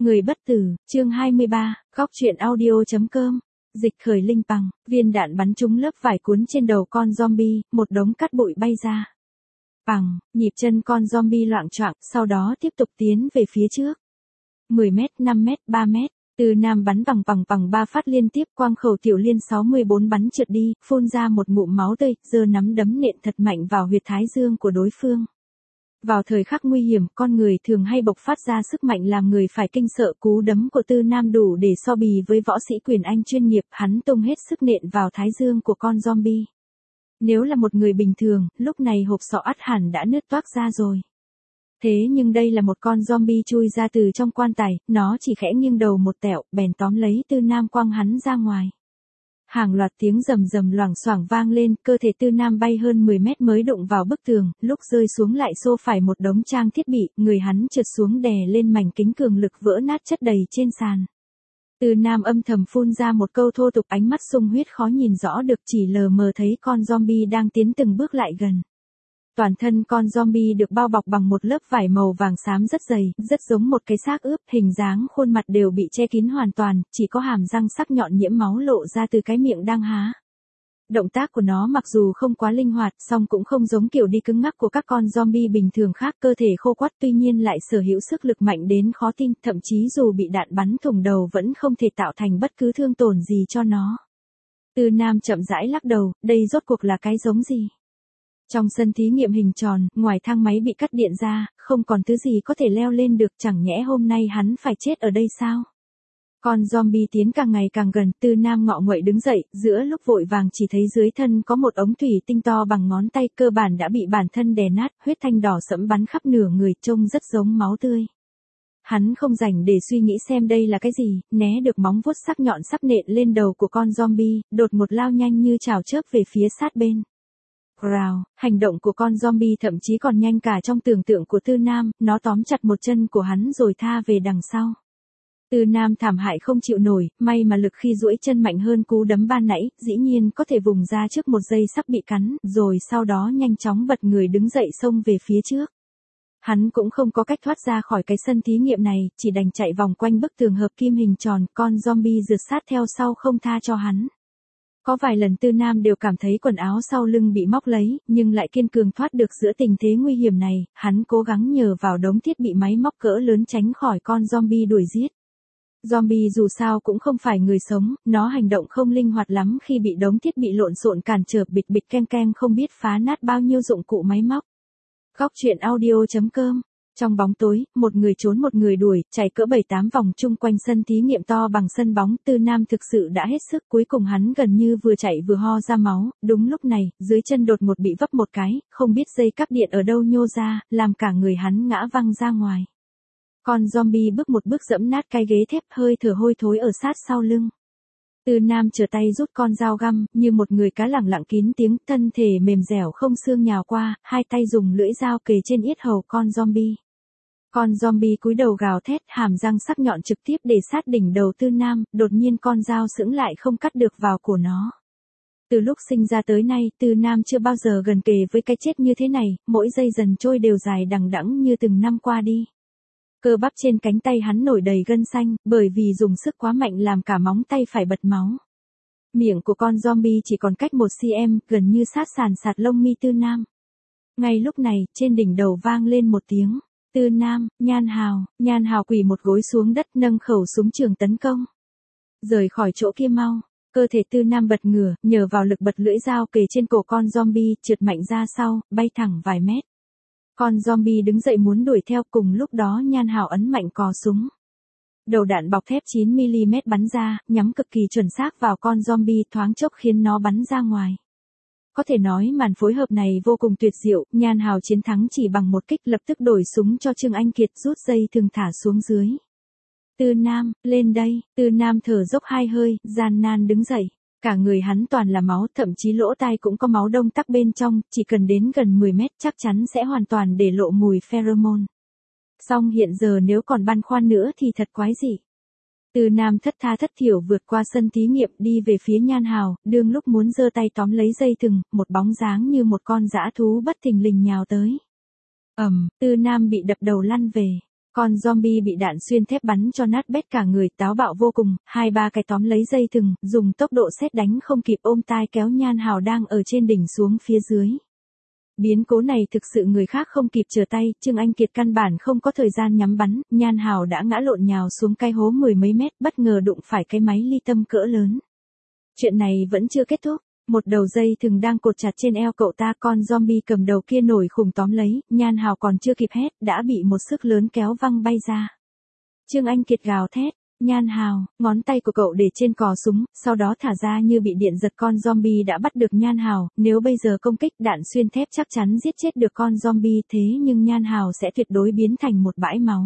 Người bất tử, chương 23, góc truyện audio.com. Dịch khởi linh bằng, viên đạn bắn trúng lớp vải cuốn trên đầu con zombie, một đống cát bụi bay ra. Bằng, nhịp chân con zombie loạng choạng, sau đó tiếp tục tiến về phía trước. 10 mét, 5 mét, 3 mét, từ nam bắn bằng 3 phát liên tiếp, quang khẩu tiểu liên 64 bắn trượt đi, phun ra một ngụm máu tươi, giơ nắm đấm nện thật mạnh vào huyệt thái dương của đối phương. Vào thời khắc nguy hiểm, con người thường hay bộc phát ra sức mạnh làm người phải kinh sợ. Cú đấm của Tư Nam đủ để so bì với võ sĩ quyền Anh chuyên nghiệp, hắn tung hết sức nện vào thái dương của con zombie. Nếu là một người bình thường, lúc này hộp sọ ắt hẳn đã nứt toác ra rồi. Thế nhưng đây là một con zombie chui ra từ trong quan tài, nó chỉ khẽ nghiêng đầu một tẹo, bèn tóm lấy Tư Nam quăng hắn ra ngoài. Hàng loạt tiếng rầm rầm loảng xoảng vang lên, cơ thể Tư Nam bay hơn 10 mét mới đụng vào bức tường, lúc rơi xuống lại xô phải một đống trang thiết bị, người hắn trượt xuống đè lên mảnh kính cường lực vỡ nát chất đầy trên sàn. Tư Nam âm thầm phun ra một câu thô tục, ánh mắt sung huyết khó nhìn rõ được, chỉ lờ mờ thấy con zombie đang tiến từng bước lại gần. Toàn thân con zombie được bao bọc bằng một lớp vải màu vàng xám rất dày, rất giống một cái xác ướp, hình dáng khuôn mặt đều bị che kín hoàn toàn, chỉ có hàm răng sắc nhọn nhiễm máu lộ ra từ cái miệng đang há. Động tác của nó mặc dù không quá linh hoạt, song cũng không giống kiểu đi cứng ngắc của các con zombie bình thường khác, cơ thể khô quắt tuy nhiên lại sở hữu sức lực mạnh đến khó tin, thậm chí dù bị đạn bắn thủng đầu vẫn không thể tạo thành bất cứ thương tổn gì cho nó. Tư Nam chậm rãi lắc đầu, đây rốt cuộc là cái giống gì? Trong sân thí nghiệm hình tròn, ngoài thang máy bị cắt điện ra, không còn thứ gì có thể leo lên được, chẳng nhẽ hôm nay hắn phải chết ở đây sao? Con zombie tiến càng ngày càng gần, Tư Nam ngọ nguậy đứng dậy, giữa lúc vội vàng chỉ thấy dưới thân có một ống thủy tinh to bằng ngón tay, cơ bản đã bị bản thân đè nát, huyết thanh đỏ sẫm bắn khắp nửa người, trông rất giống máu tươi. Hắn không rảnh để suy nghĩ xem đây là cái gì, né được móng vuốt sắc nhọn sắp nện lên đầu của con zombie, đột ngột lao nhanh như chảo chớp về phía sát bên. Rào, hành động của con zombie thậm chí còn nhanh cả trong tưởng tượng của Tư Nam, nó tóm chặt một chân của hắn rồi tha về đằng sau. Tư Nam thảm hại không chịu nổi, may mà lực khi duỗi chân mạnh hơn cú đấm ban nãy, dĩ nhiên có thể vùng ra trước một giây sắp bị cắn, rồi sau đó nhanh chóng bật người đứng dậy xông về phía trước. Hắn cũng không có cách thoát ra khỏi cái sân thí nghiệm này, chỉ đành chạy vòng quanh bức tường hợp kim hình tròn, con zombie rượt sát theo sau không tha cho hắn. Có vài lần Tư Nam đều cảm thấy quần áo sau lưng bị móc lấy, nhưng lại kiên cường thoát được giữa tình thế nguy hiểm này, hắn cố gắng nhờ vào đống thiết bị máy móc cỡ lớn tránh khỏi con zombie đuổi giết. Zombie dù sao cũng không phải người sống, nó hành động không linh hoạt lắm khi bị đống thiết bị lộn xộn cản trở, bịch bịch keng keng không biết phá nát bao nhiêu dụng cụ máy móc. Góc truyện audio.com. Trong bóng tối, một người trốn một người đuổi, chạy cỡ 7-8 vòng chung quanh sân thí nghiệm to bằng sân bóng, Tư Nam thực sự đã hết sức, cuối cùng hắn gần như vừa chạy vừa ho ra máu, đúng lúc này, dưới chân đột ngột bị vấp một cái, không biết dây cáp điện ở đâu nhô ra, làm cả người hắn ngã văng ra ngoài. Con zombie bước một bước dẫm nát cái ghế thép, hơi thở hôi thối ở sát sau lưng. Tư Nam trở tay rút con dao găm, như một người cá lẳng lặng kín tiếng, thân thể mềm dẻo không xương nhào qua, hai tay dùng lưỡi dao kề trên yết hầu con zombie. Con zombie cúi đầu gào thét, hàm răng sắc nhọn trực tiếp để sát đỉnh đầu Tư Nam, đột nhiên con dao sững lại không cắt được vào cổ nó. Từ lúc sinh ra tới nay, Tư Nam chưa bao giờ gần kề với cái chết như thế này, mỗi giây dần trôi đều dài đằng đẵng như từng năm qua đi. Cơ bắp trên cánh tay hắn nổi đầy gân xanh, bởi vì dùng sức quá mạnh làm cả móng tay phải bật máu. Miệng của con zombie chỉ còn cách 1 cm, gần như sát sàn sạt lông mi Tư Nam. Ngay lúc này, trên đỉnh đầu vang lên một tiếng. Tư Nam, Nhan Hào quỳ một gối xuống đất, nâng khẩu súng trường tấn công. Rời khỏi chỗ kia mau. Cơ thể Tư Nam bật ngửa, nhờ vào lực bật lưỡi dao kề trên cổ con zombie, trượt mạnh ra sau, bay thẳng vài mét. Con zombie đứng dậy muốn đuổi theo, cùng lúc đó Nhan Hào ấn mạnh cò súng. Đầu đạn bọc thép 9mm bắn ra, nhắm cực kỳ chuẩn xác vào con zombie, thoáng chốc khiến nó bắn ra ngoài. Có thể nói màn phối hợp này vô cùng tuyệt diệu, Nhan Hào chiến thắng chỉ bằng một kích, lập tức đổi súng cho Trương Anh Kiệt, rút dây thừng thả xuống dưới. Tư Nam, lên đây, Tư Nam thở dốc 2 hơi, gian nan đứng dậy. Cả người hắn toàn là máu, thậm chí lỗ tai cũng có máu đông tắc bên trong, chỉ cần đến gần 10 mét chắc chắn sẽ hoàn toàn để lộ mùi pheromone. Song hiện giờ nếu còn băn khoăn nữa thì thật quái dị. Tư Nam thất tha thất thiểu vượt qua sân thí nghiệm đi về phía Nhan Hào, đương lúc muốn giơ tay tóm lấy dây thừng, một bóng dáng như một con dã thú bất thình lình nhào tới. Tư Nam bị đập đầu lăn về. Con zombie bị đạn xuyên thép bắn cho nát bét cả người, táo bạo vô cùng, 2-3 cái tóm lấy dây thừng, dùng tốc độ sét đánh không kịp ôm tai kéo Nhan Hào đang ở trên đỉnh xuống phía dưới. Biến cố này thực sự người khác không kịp trở tay, Trương Anh Kiệt căn bản không có thời gian nhắm bắn, Nhan Hào đã ngã lộn nhào xuống cái hố 10 mấy mét, bất ngờ đụng phải cái máy ly tâm cỡ lớn. Chuyện này vẫn chưa kết thúc. Một đầu dây thừng đang cột chặt trên eo cậu ta, con zombie cầm đầu kia nổi khủng tóm lấy, Nhan Hào còn chưa kịp hét, đã bị một sức lớn kéo văng bay ra. Trương Anh Kiệt gào thét, Nhan Hào, ngón tay của cậu để trên cò súng, sau đó thả ra như bị điện giật, con zombie đã bắt được Nhan Hào, nếu bây giờ công kích đạn xuyên thép chắc chắn giết chết được con zombie, thế nhưng Nhan Hào sẽ tuyệt đối biến thành một bãi máu.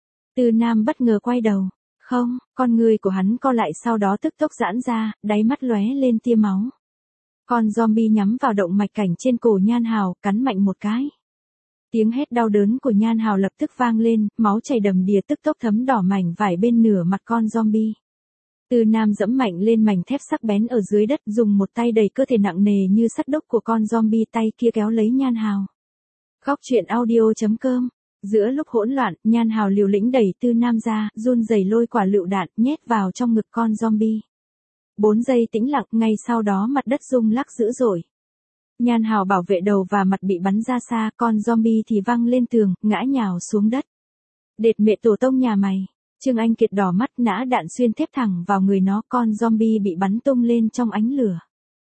Tư Nam bất ngờ quay đầu. Không, con người của hắn co lại sau đó tức tốc giãn ra, đáy mắt lóe lên tia máu. Con zombie nhắm vào động mạch cảnh trên cổ Nhan Hào, cắn mạnh một cái. Tiếng hét đau đớn của Nhan Hào lập tức vang lên, máu chảy đầm đìa tức tốc thấm đỏ mảnh vải bên nửa mặt con zombie. Tư Nam dẫm mạnh lên mảnh thép sắc bén ở dưới đất, dùng một tay đẩy cơ thể nặng nề như sắt đúc của con zombie, tay kia kéo lấy Nhan Hào. Góc truyện audio.com. Giữa lúc hỗn loạn, Nhan Hào liều lĩnh đẩy Tư Nam ra, run rẩy lôi quả lựu đạn nhét vào trong ngực con zombie. 4 giây tĩnh lặng, ngay sau đó mặt đất rung lắc dữ dội. Nhan Hào bảo vệ đầu và mặt bị bắn ra xa, con zombie thì văng lên tường, ngã nhào xuống đất. Đệt mẹ tổ tông nhà mày. Trương Anh Kiệt đỏ mắt, nã đạn xuyên thép thẳng vào người nó, con zombie bị bắn tung lên trong ánh lửa.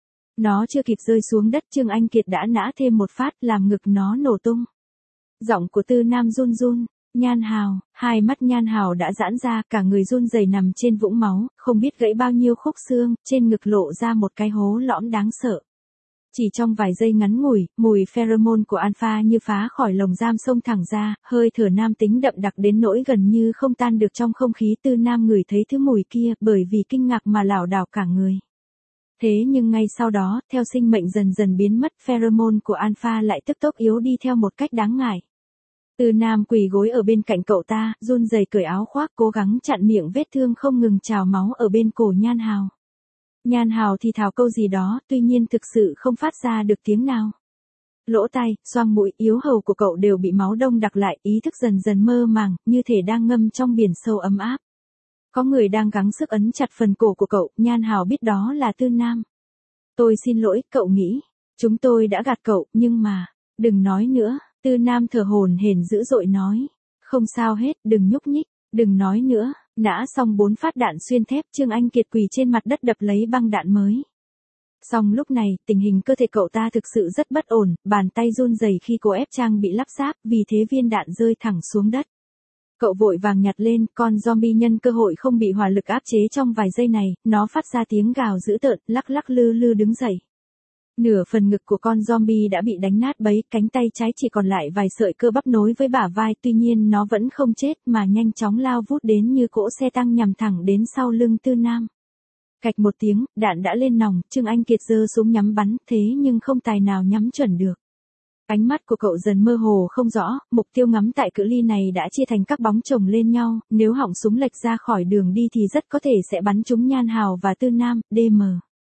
Nó chưa kịp rơi xuống đất, Trương Anh Kiệt đã nã thêm một phát làm ngực nó nổ tung. Giọng của Tư Nam run run. Nhan Hào, hai mắt Nhan Hào đã giãn ra, cả người run rẩy nằm trên vũng máu, không biết gãy bao nhiêu khúc xương, trên ngực lộ ra một cái hố lõm đáng sợ. Chỉ trong vài giây ngắn ngủi, mùi pheromone của Alpha như phá khỏi lồng giam xông thẳng ra, hơi thở nam tính đậm đặc đến nỗi gần như không tan được trong không khí. Tư Nam ngửi thấy thứ mùi kia, bởi vì kinh ngạc mà lảo đảo cả người. Thế nhưng ngay sau đó, theo sinh mệnh dần dần biến mất, pheromone của Alpha lại tức tốc yếu đi theo một cách đáng ngại. Tư Nam quỳ gối ở bên cạnh cậu ta, run rẩy cởi áo khoác, cố gắng chặn miệng vết thương không ngừng trào máu ở bên cổ Nhan Hào. Nhan Hào thì thào câu gì đó, tuy nhiên thực sự không phát ra được tiếng nào. Lỗ tai, xoang mũi, yếu hầu của cậu đều bị máu đông đặc lại, ý thức dần dần mơ màng, như thể đang ngâm trong biển sâu ấm áp. Có người đang gắng sức ấn chặt phần cổ của cậu, Nhan Hào biết đó là Tư Nam. Tôi xin lỗi, cậu nghĩ, chúng tôi đã gạt cậu, nhưng mà, đừng nói nữa. Tư Nam thở hổn hển dữ dội nói. Không sao hết, đừng nhúc nhích, đừng nói nữa. Nã xong 4 phát đạn xuyên thép, Trương Anh Kiệt quỳ trên mặt đất đập lấy băng đạn mới. Song lúc này, tình hình cơ thể cậu ta thực sự rất bất ổn, bàn tay run rẩy khi cô ép trang bị lắp ráp, vì thế viên đạn rơi thẳng xuống đất. Cậu vội vàng nhặt lên, con zombie nhân cơ hội không bị hỏa lực áp chế trong vài giây này, nó phát ra tiếng gào dữ tợn, lắc lắc lư lư đứng dậy. Nửa phần ngực của con zombie đã bị đánh nát bấy, cánh tay trái chỉ còn lại vài sợi cơ bắp nối với bả vai, tuy nhiên nó vẫn không chết mà nhanh chóng lao vút đến như cỗ xe tăng nhằm thẳng đến sau lưng Tư Nam. Cạch một tiếng, đạn đã lên nòng, Trương Anh Kiệt giơ súng nhắm bắn, thế nhưng không tài nào nhắm chuẩn được. Ánh mắt của cậu dần mơ hồ không rõ, mục tiêu ngắm tại cự ly này đã chia thành các bóng chồng lên nhau, nếu họng súng lệch ra khỏi đường đi thì rất có thể sẽ bắn trúng Nhan Hào và Tư Nam, DM.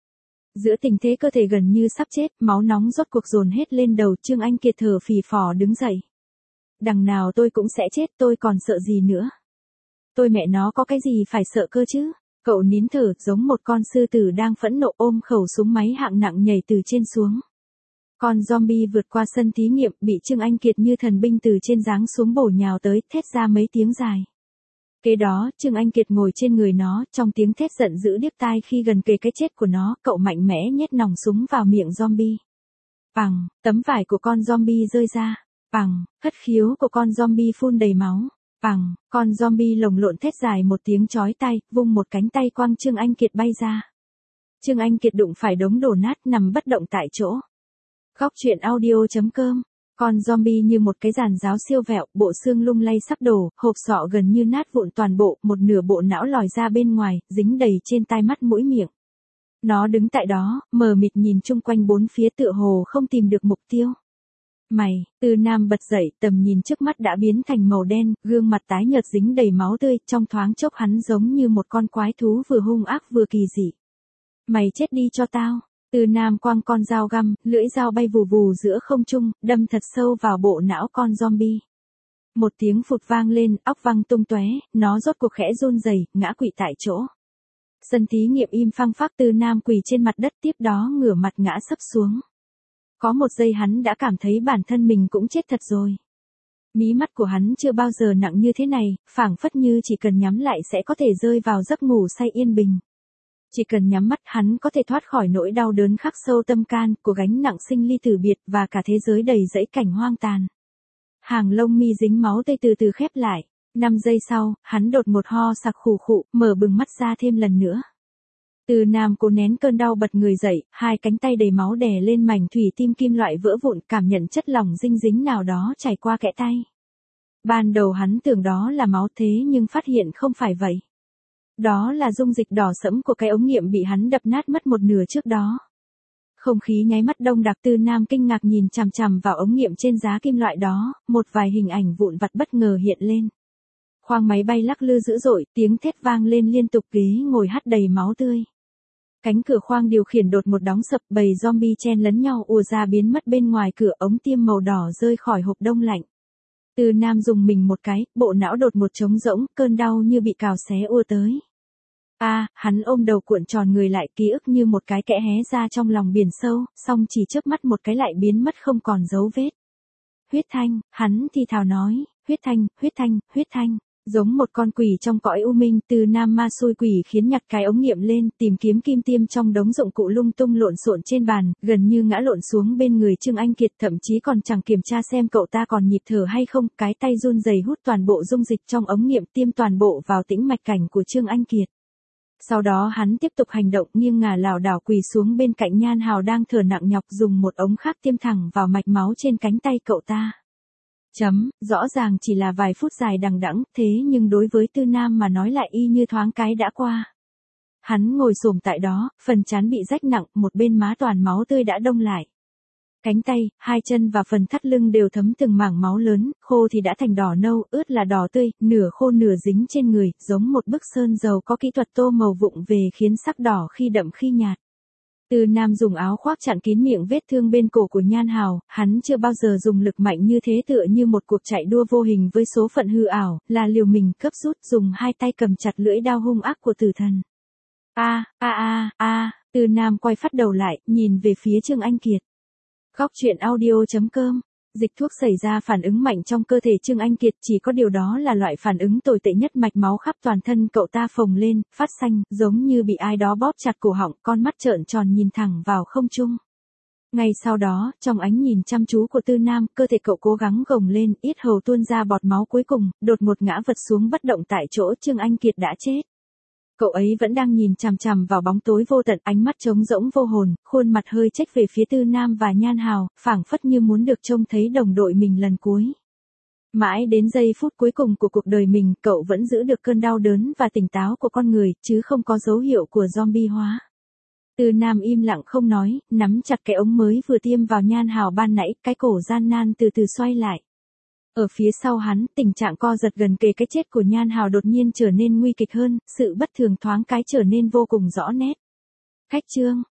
Giữa tình thế cơ thể gần như sắp chết, máu nóng rốt cuộc dồn hết lên đầu, Trương Anh Kiệt thở phì phò đứng dậy. Đằng nào tôi cũng sẽ chết, tôi còn sợ gì nữa. Tôi mẹ nó có cái gì phải sợ cơ chứ. Cậu nín thở, giống một con sư tử đang phẫn nộ ôm khẩu súng máy hạng nặng nhảy từ trên xuống. Con zombie vượt qua sân thí nghiệm, bị Trương Anh Kiệt như thần binh từ trên giáng xuống bổ nhào tới, thét ra mấy tiếng dài. Kế đó, Trương Anh Kiệt ngồi trên người nó, trong tiếng thét giận dữ điếc tai khi gần kề cái chết của nó, cậu mạnh mẽ nhét nòng súng vào miệng zombie. Pằng, tấm vải của con zombie rơi ra. Pằng, hất khiếu của con zombie phun đầy máu. Pằng, con zombie lồng lộn thét dài một tiếng chói tai, vung một cánh tay quăng Trương Anh Kiệt bay ra. Trương Anh Kiệt đụng phải đống đổ nát nằm bất động tại chỗ. Góc truyện audio.com. Con zombie như một cái giàn giáo siêu vẹo, bộ xương lung lay sắp đổ, hộp sọ gần như nát vụn toàn bộ, một nửa bộ não lòi ra bên ngoài, dính đầy trên tai mắt mũi miệng. Nó đứng tại đó, mờ mịt nhìn chung quanh bốn phía tựa hồ không tìm được mục tiêu. Mày, Tư Nam bật dậy, tầm nhìn trước mắt đã biến thành màu đen, gương mặt tái nhợt dính đầy máu tươi, trong thoáng chốc hắn giống như một con quái thú vừa hung ác vừa kỳ dị. Mày chết đi cho tao. Tư Nam quăng con dao găm, lưỡi dao bay vù vù giữa không trung, đâm thật sâu vào bộ não con zombie. Một tiếng phụt vang lên, óc văng tung tóe, nó rốt cuộc khẽ run rẩy, ngã quỵ tại chỗ. Sân thí nghiệm im phăng phắc, Tư Nam quỳ trên mặt đất tiếp đó ngửa mặt ngã sấp xuống. Có một giây hắn đã cảm thấy bản thân mình cũng chết thật rồi. Mí mắt của hắn chưa bao giờ nặng như thế này, phảng phất như chỉ cần nhắm lại sẽ có thể rơi vào giấc ngủ say yên bình. Chỉ cần nhắm mắt hắn có thể thoát khỏi nỗi đau đớn khắc sâu tâm can của gánh nặng sinh ly tử biệt và cả thế giới đầy dẫy cảnh hoang tàn. Hàng lông mi dính máu tươi từ từ khép lại. 5 giây sau, hắn đột một ho sặc khủ khụ, mở bừng mắt ra thêm lần nữa. Từ Nam cố nén cơn đau bật người dậy, hai cánh tay đầy máu đè lên mảnh thủy tinh kim loại vỡ vụn, cảm nhận chất lỏng dinh dính nào đó chảy qua kẽ tay. Ban đầu hắn tưởng đó là máu thế nhưng phát hiện không phải vậy. Đó là dung dịch đỏ sẫm của cái ống nghiệm bị hắn đập nát mất một nửa trước đó. Không khí nháy mắt đông đặc. Tư Nam kinh ngạc nhìn chằm chằm vào ống nghiệm trên giá kim loại đó, một vài hình ảnh vụn vặt bất ngờ hiện lên. Khoang máy bay lắc lư dữ dội, tiếng thét vang lên liên tục, ghế ngồi hắt đầy máu tươi. Cánh cửa khoang điều khiển đột một đóng sập, bầy zombie chen lấn nhau ùa ra biến mất bên ngoài cửa, ống tiêm màu đỏ rơi khỏi hộp đông lạnh. Tư Nam dùng mình một cái, bộ não đột một trống rỗng, cơn đau như bị cào xé ùa tới. Hắn ôm đầu cuộn tròn người lại, ký ức như một cái kẽ hé ra trong lòng biển sâu, song chỉ chớp mắt một cái lại biến mất không còn dấu vết. Huyết Thanh, hắn thì thào nói, huyết thanh, huyết thanh, huyết thanh. Giống một con quỷ trong cõi u minh, Tư Nam ma xui quỷ khiến nhặt cái ống nghiệm lên, tìm kiếm kim tiêm trong đống dụng cụ lung tung lộn xộn trên bàn, gần như ngã lộn xuống bên người Trương Anh Kiệt, thậm chí còn chẳng kiểm tra xem cậu ta còn nhịp thở hay không, cái tay run rẩy hút toàn bộ dung dịch trong ống nghiệm, tiêm toàn bộ vào tĩnh mạch cảnh của Trương Anh Kiệt. Sau đó hắn tiếp tục hành động, nghiêng ngả lảo đảo quỳ xuống bên cạnh Nhan Hào đang thở nặng nhọc, dùng một ống khác tiêm thẳng vào mạch máu trên cánh tay cậu ta. Rõ ràng chỉ là vài phút dài đằng đẵng, thế nhưng đối với Tư Nam mà nói lại y như thoáng cái đã qua. Hắn ngồi xổm tại đó, phần trán bị rách nặng, một bên má toàn máu tươi đã đông lại. Cánh tay, hai chân và phần thắt lưng đều thấm từng mảng máu lớn, khô thì đã thành đỏ nâu, ướt là đỏ tươi, nửa khô nửa dính trên người, giống một bức sơn dầu có kỹ thuật tô màu vụng về khiến sắc đỏ khi đậm khi nhạt. Tư Nam dùng áo khoác chặn kín miệng vết thương bên cổ của Nhan Hào, hắn chưa bao giờ dùng lực mạnh như thế, tựa như một cuộc chạy đua vô hình với số phận hư ảo, là liều mình cấp rút, dùng hai tay cầm chặt lưỡi đao hung ác của tử thần. Tư Nam quay phát đầu lại, nhìn về phía Trương Anh Kiệt. Góc truyện audio.com. Dịch thuốc xảy ra phản ứng mạnh trong cơ thể Trương Anh Kiệt, chỉ có điều đó là loại phản ứng tồi tệ nhất, mạch máu khắp toàn thân cậu ta phồng lên, phát xanh, giống như bị ai đó bóp chặt cổ họng, con mắt trợn tròn nhìn thẳng vào không trung. Ngay sau đó, trong ánh nhìn chăm chú của Tư Nam, cơ thể cậu cố gắng gồng lên, yết hầu tuôn ra bọt máu, cuối cùng, đột ngột ngã vật xuống bất động tại chỗ. Trương Anh Kiệt đã chết. Cậu ấy vẫn đang nhìn chằm chằm vào bóng tối vô tận, ánh mắt trống rỗng vô hồn, khuôn mặt hơi chếch về phía Tư Nam và Nhan Hào, phảng phất như muốn được trông thấy đồng đội mình lần cuối. Mãi đến giây phút cuối cùng của cuộc đời mình, cậu vẫn giữ được cơn đau đớn và tỉnh táo của con người, chứ không có dấu hiệu của zombie hóa. Tư Nam im lặng không nói, nắm chặt cái ống mới vừa tiêm vào Nhan Hào ban nãy, cái cổ gian nan từ từ xoay lại. Ở phía sau hắn, tình trạng co giật gần kề cái chết của Nhan Hào đột nhiên trở nên nguy kịch hơn, sự bất thường thoáng cái trở nên vô cùng rõ nét. Khách Trương,